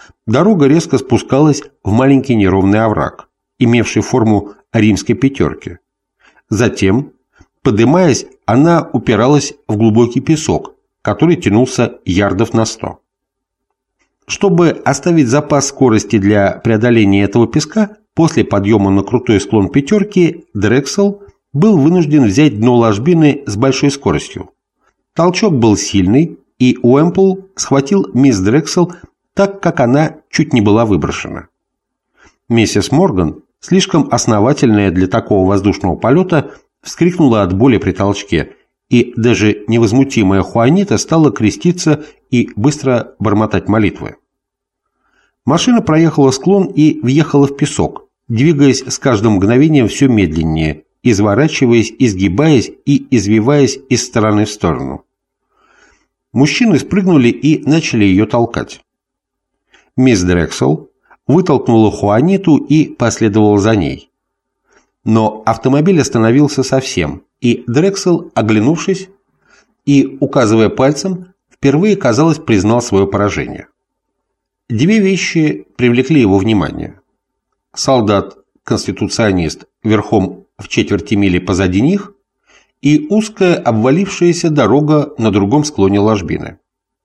дорога резко спускалась в маленький неровный овраг, имевший форму римской пятерки. Затем, подымаясь, она упиралась в глубокий песок, который тянулся ярдов на 100. Чтобы оставить запас скорости для преодоления этого песка, после подъема на крутой склон пятерки Дрексел был вынужден взять дно ложбины с большой скоростью. Толчок был сильный, и Уэмпл схватил мисс Дрексел так, как она чуть не была выброшена. Миссис Морган, слишком основательная для такого воздушного полета, вскрикнула от боли при толчке, и даже невозмутимая Хуанита стала креститься и быстро бормотать молитвы. Машина проехала склон и въехала в песок, двигаясь с каждым мгновением все медленнее, изворачиваясь, изгибаясь и извиваясь из стороны в сторону. Мужчины спрыгнули и начали ее толкать. Мисс Дрексел вытолкнула Хуаниту и последовала за ней. Но автомобиль остановился совсем, и Дрексел, оглянувшись и указывая пальцем, впервые, казалось, признал свое поражение. Две вещи привлекли его внимание. Солдат-конституционист верхом в четверти мили позади них и узкая обвалившаяся дорога на другом склоне ложбины.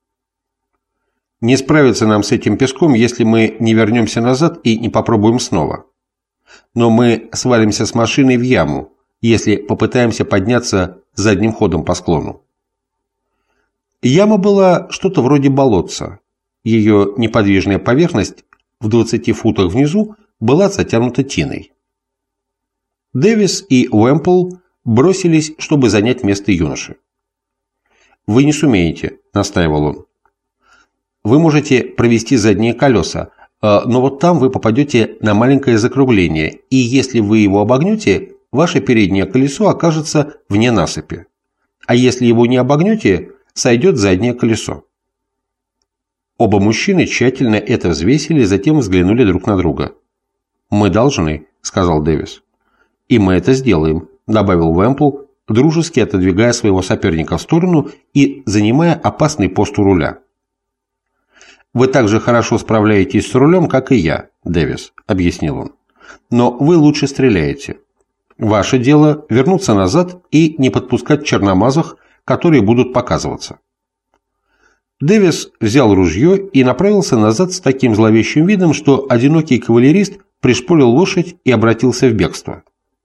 Не справиться нам с этим песком, если мы не вернемся назад и не попробуем снова. Но мы свалимся с машиной в яму, если попытаемся подняться задним ходом по склону. Яма была что-то вроде болотца. Ее неподвижная поверхность в 20 футах внизу была затянута тиной. Дэвис и Уэмпл бросились, чтобы занять место юноши. «Вы не сумеете», — настаивал он. «Вы можете провести задние колеса, но вот там вы попадете на маленькое закругление, и если вы его обогнете, ваше переднее колесо окажется вне насыпи. А если его не обогнете, сойдет заднее колесо». Оба мужчины тщательно это взвесили, затем взглянули друг на друга. «Мы должны», — сказал Дэвис. «И мы это сделаем», — добавил Уэмпл, дружески отодвигая своего соперника в сторону и занимая опасный пост у руля. «Вы так же хорошо справляетесь с рулем, как и я, Дэвис», — объяснил он. «Но вы лучше стреляете. Ваше дело вернуться назад и не подпускать черномазых, которые будут показываться». Дэвис взял ружье и направился назад с таким зловещим видом, что одинокий кавалерист пришпорил лошадь и обратился в бегство.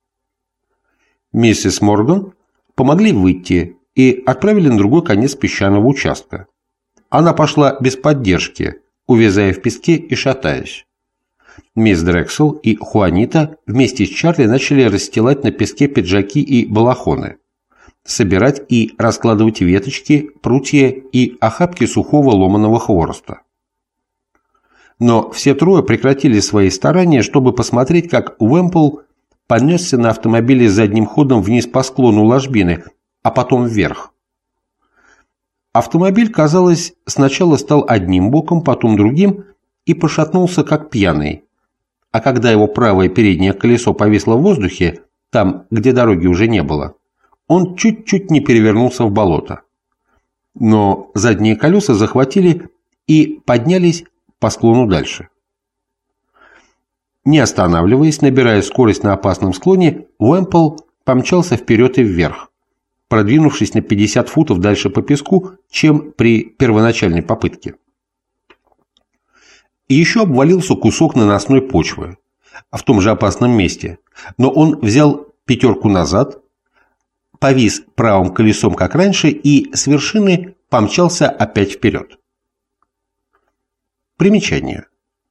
Миссис Морган помогли выйти и отправили на другой конец песчаного участка. Она пошла без поддержки, увязая в песке и шатаясь. Мисс Дрексел и Хуанита вместе с Чарли начали расстилать на песке пиджаки и балахоны, собирать и раскладывать веточки, прутья и охапки сухого ломаного хвороста. Но все трое прекратили свои старания, чтобы посмотреть, как Уэмпл понесся на автомобиле задним ходом вниз по склону ложбины, а потом вверх. Автомобиль, казалось, сначала стал одним боком, потом другим и пошатнулся, как пьяный. А когда его правое переднее колесо повисло в воздухе, там, где дороги уже не было, он чуть-чуть не перевернулся в болото. Но задние колеса захватили и поднялись по склону дальше. Не останавливаясь, набирая скорость на опасном склоне, Уэмпл помчался вперед и вверх, продвинувшись на 50 футов дальше по песку, чем при первоначальной попытке. И еще обвалился кусок наносной почвы, в том же опасном месте, но он взял пятерку назад, повис правым колесом, как раньше, и с вершины помчался опять вперед. Примечание.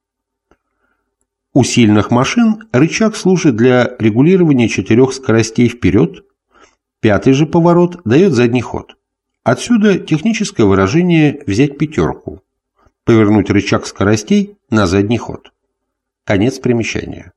У сильных машин рычаг служит для регулирования 4 скоростей вперед, 5-й же поворот дает задний ход. Отсюда техническое выражение «взять пятерку», повернуть рычаг скоростей на задний ход. Конец примечания.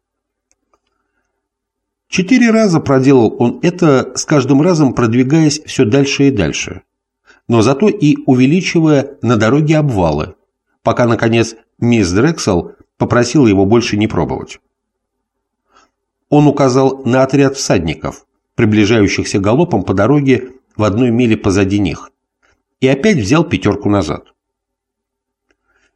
4 раза проделал он это, с каждым разом продвигаясь все дальше и дальше, но зато и увеличивая на дороге обвалы, пока, наконец, мисс Дрексел попросила его больше не пробовать. Он указал на отряд всадников, приближающихся галопом по дороге в 1 миле позади них, и опять взял пятерку назад.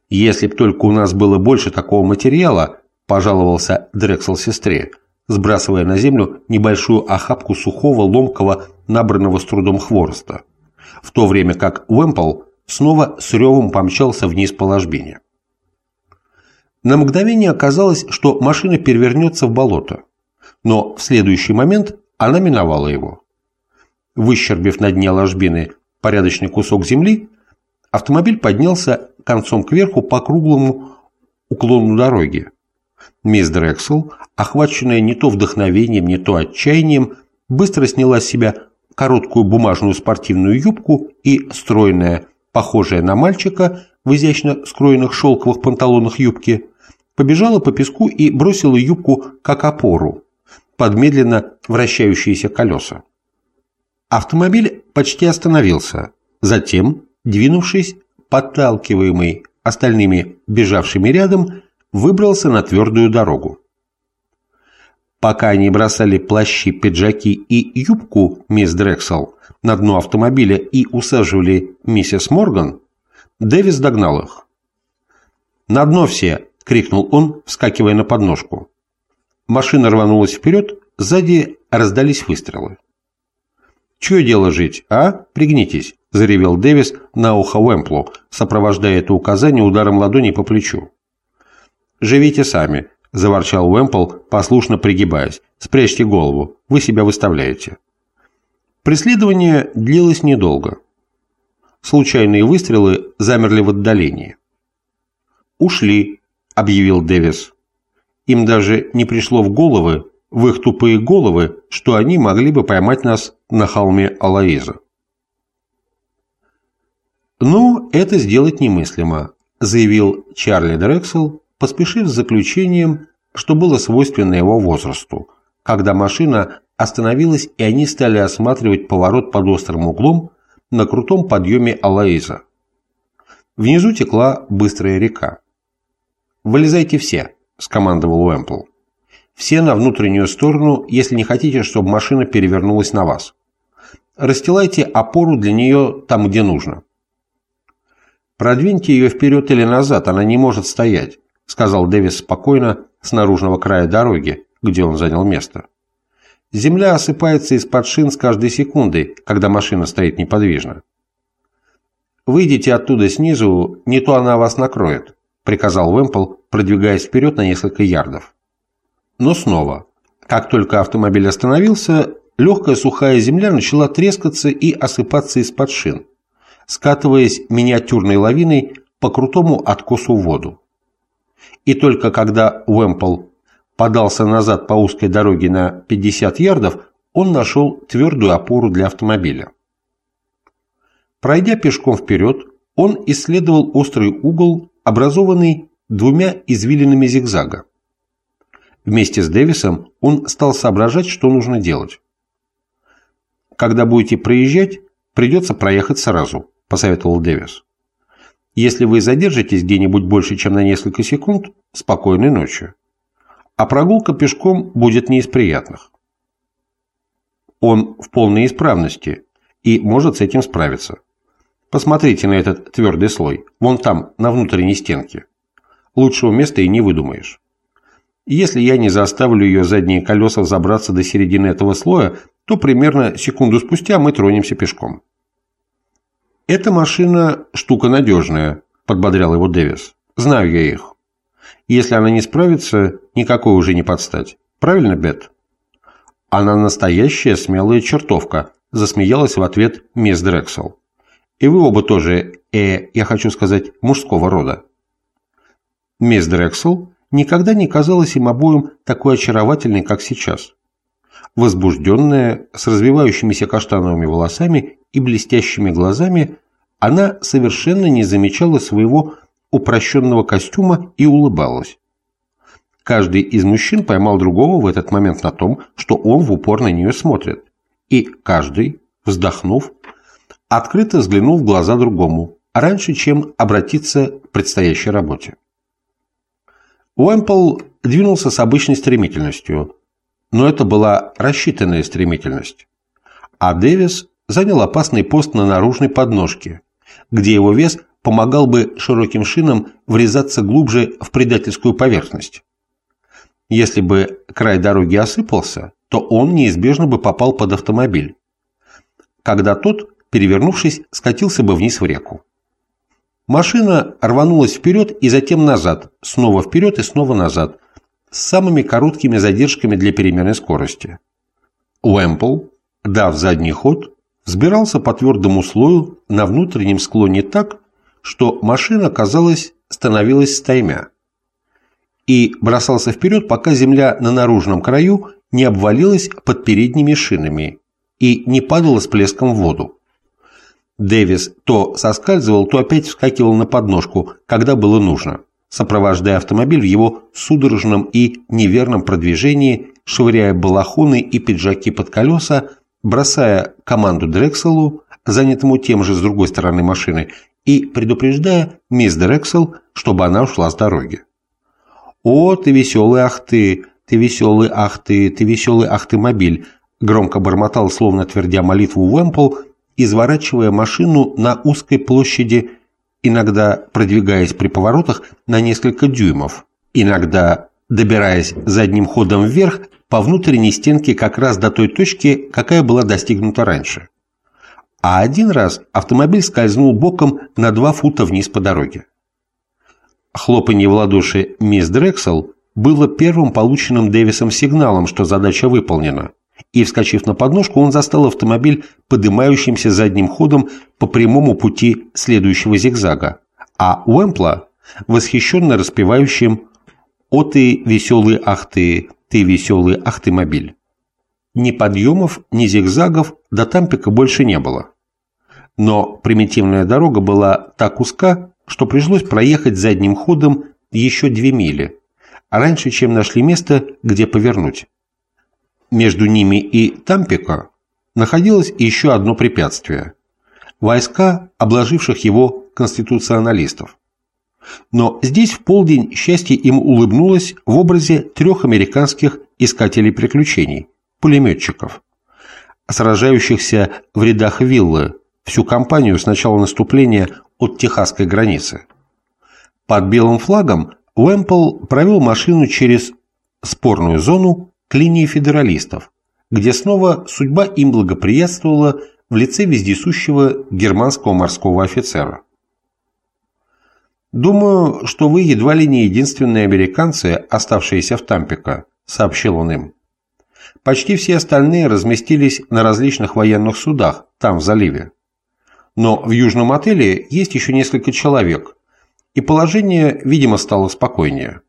«Если б только у нас было больше такого материала», – пожаловался Дрексел сестре, сбрасывая на землю небольшую охапку сухого, ломкого, набранного с трудом хвороста, в то время как Уэмпл снова с ревом помчался вниз по ложбине. На мгновение оказалось, что машина перевернется в болото, но в следующий момент она миновала его. Выщербив на дне ложбины порядочный кусок земли, автомобиль поднялся концом кверху по круглому уклону дороги. Мисс Дрексел, охваченная не то вдохновением, не то отчаянием, быстро сняла с себя короткую бумажную спортивную юбку и стройная, похожая на мальчика в изящно скроенных шелковых панталонах юбки, побежала по песку и бросила юбку как опору под медленно вращающиеся колеса. Автомобиль почти остановился, затем, двинувшись, подталкиваемый остальными бежавшими рядом, выбрался на твердую дорогу. Пока они бросали плащи, пиджаки и юбку мисс Дрексел на дно автомобиля и усаживали миссис Морган, Дэвис догнал их. «На дно все!» — крикнул он, вскакивая на подножку. Машина рванулась вперед, сзади раздались выстрелы. «Чье дело жить, а? Пригнитесь!» — заревел Дэвис на ухо Уэмплу, сопровождая это указание ударом ладони по плечу. «Живите сами!» — заворчал Уэмпл, послушно пригибаясь. «Спрячьте голову, вы себя выставляете». Преследование длилось недолго. Случайные выстрелы замерли в отдалении. «Ушли», — объявил Дэвис. Им даже не пришло в их тупые головы, что они могли бы поймать нас на холме Алоиза. «Ну, это сделать немыслимо», — заявил Чарли Дрексел, поспешив с заключением, что было свойственно его возрасту, когда машина остановилась и они стали осматривать поворот под острым углом на крутом подъеме Алоиза. Внизу текла быстрая река. «Вылезайте все», — скомандовал Уэмпл. «Все на внутреннюю сторону, если не хотите, чтобы машина перевернулась на вас. Расстилайте опору для нее там, где нужно». «Продвиньте ее вперед или назад, она не может стоять», — сказал Дэвис спокойно с наружного края дороги, где он занял место. «Земля осыпается из-под шин с каждой секундой, когда машина стоит неподвижно». «Выйдите оттуда снизу, не то она вас накроет», — приказал Уэмпл, продвигаясь вперед на несколько ярдов. Но снова, как только автомобиль остановился, легкая сухая земля начала трескаться и осыпаться из-под шин, скатываясь миниатюрной лавиной по крутому откосу в воду. И только когда Уэмпл подался назад по узкой дороге на 50 ярдов, он нашел твердую опору для автомобиля. Пройдя пешком вперед, он исследовал острый угол, образованный двумя извилинами зигзага. Вместе с Дэвисом он стал соображать, что нужно делать. «Когда будете проезжать, придется проехать сразу», – посоветовал Дэвис. «Если вы задержитесь где-нибудь больше, чем на несколько секунд, спокойной ночи. А прогулка пешком будет не из приятных». Он в полной исправности и может с этим справиться. Посмотрите на этот твердый слой, вон там, на внутренней стенке. Лучшего места и не выдумаешь. Если я не заставлю ее задние колеса забраться до середины этого слоя, то примерно секунду спустя мы тронемся пешком. «Эта машина штука надежная», – подбодрял его Дэвис. «Знаю я их. Если она не справится, никакой уже не подстать. Правильно, Бет?» «Она настоящая смелая чертовка», – засмеялась в ответ мисс Дрексел. «И вы оба тоже, я хочу сказать, мужского рода». Мисс Дрексел никогда не казалась им обоим такой очаровательной, как сейчас. Возбужденная, с развивающимися каштановыми волосами и блестящими глазами, она совершенно не замечала своего упрощенного костюма и улыбалась. Каждый из мужчин поймал другого в этот момент на том, что он в упор на нее смотрит, и каждый, вздохнув, открыто взглянул в глаза другому, раньше, чем обратиться к предстоящей работе. Уэмпл двинулся с обычной стремительностью, но это была рассчитанная стремительность, а Дэвис занял опасный пост на наружной подножке, где его вес помогал бы широким шинам врезаться глубже в предательскую поверхность. Если бы край дороги осыпался, то он неизбежно бы попал под автомобиль, когда тот, перевернувшись, скатился бы вниз в реку. Машина рванулась вперед и затем назад, снова вперед и снова назад, с самыми короткими задержками для перемены скорости. Уэмпл, дав задний ход, взбирался по твердому слою на внутреннем склоне так, что машина, казалось, становилась стаймя, и бросался вперед, пока земля на наружном краю не обвалилась под передними шинами и не падала с плеском в воду. Дэвис то соскальзывал, то опять вскакивал на подножку, когда было нужно, сопровождая автомобиль в его судорожном и неверном продвижении, швыряя балахоны и пиджаки под колеса, бросая команду Дрекселу, занятому тем же с другой стороны машины, и предупреждая мисс Дрексел, чтобы она ушла с дороги. «О, ты веселый, ах ты веселый, ах ты веселый, ах ты мобиль», громко бормотал, словно твердя молитву Уэмпл, изворачивая машину на узкой площади, иногда продвигаясь при поворотах на несколько дюймов, иногда добираясь задним ходом вверх по внутренней стенке как раз до той точки, какая была достигнута раньше. А один раз автомобиль скользнул боком на 2 фута вниз по дороге. Хлопанье в ладоши мисс Дрексел было первым полученным Дэвисом сигналом, что задача выполнена, и, вскочив на подножку, он застал автомобиль подымающимся задним ходом по прямому пути следующего зигзага, а Уэмпла восхищенно распевающим «О ты веселый, ах ты веселый, ах ты мобиль». Ни подъемов, ни зигзагов до Тампика больше не было. Но примитивная дорога была так узка, что пришлось проехать задним ходом еще 2 мили, раньше, чем нашли место, где повернуть. Между ними и Тампико находилось еще одно препятствие – войска, обложивших его конституционалистов. Но здесь в полдень счастье им улыбнулось в образе 3 американских искателей приключений – пулеметчиков, сражающихся в рядах виллы всю кампанию с начала наступления от техасской границы. Под белым флагом Уэмпл провел машину через спорную зону к линии федералистов, где снова судьба им благоприятствовала в лице вездесущего германского морского офицера. «Думаю, что вы едва ли не единственные американцы, оставшиеся в Тампико», — сообщил он им. «Почти все остальные разместились на различных военных судах, там, в заливе. Но в южном отеле есть еще несколько человек, и положение, видимо, стало спокойнее».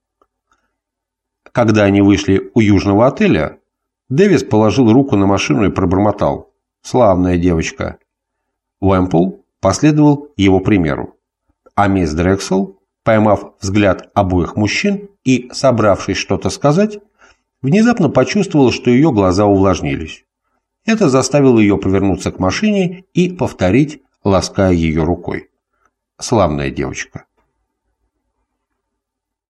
Когда они вышли у южного отеля, Дэвис положил руку на машину и пробормотал: «Славная девочка». Уэмпл последовал его примеру, а мисс Дрексел, поймав взгляд обоих мужчин и собравшись что-то сказать, внезапно почувствовала, что ее глаза увлажнились. Это заставило ее повернуться к машине и повторить, лаская ее рукой: «Славная девочка».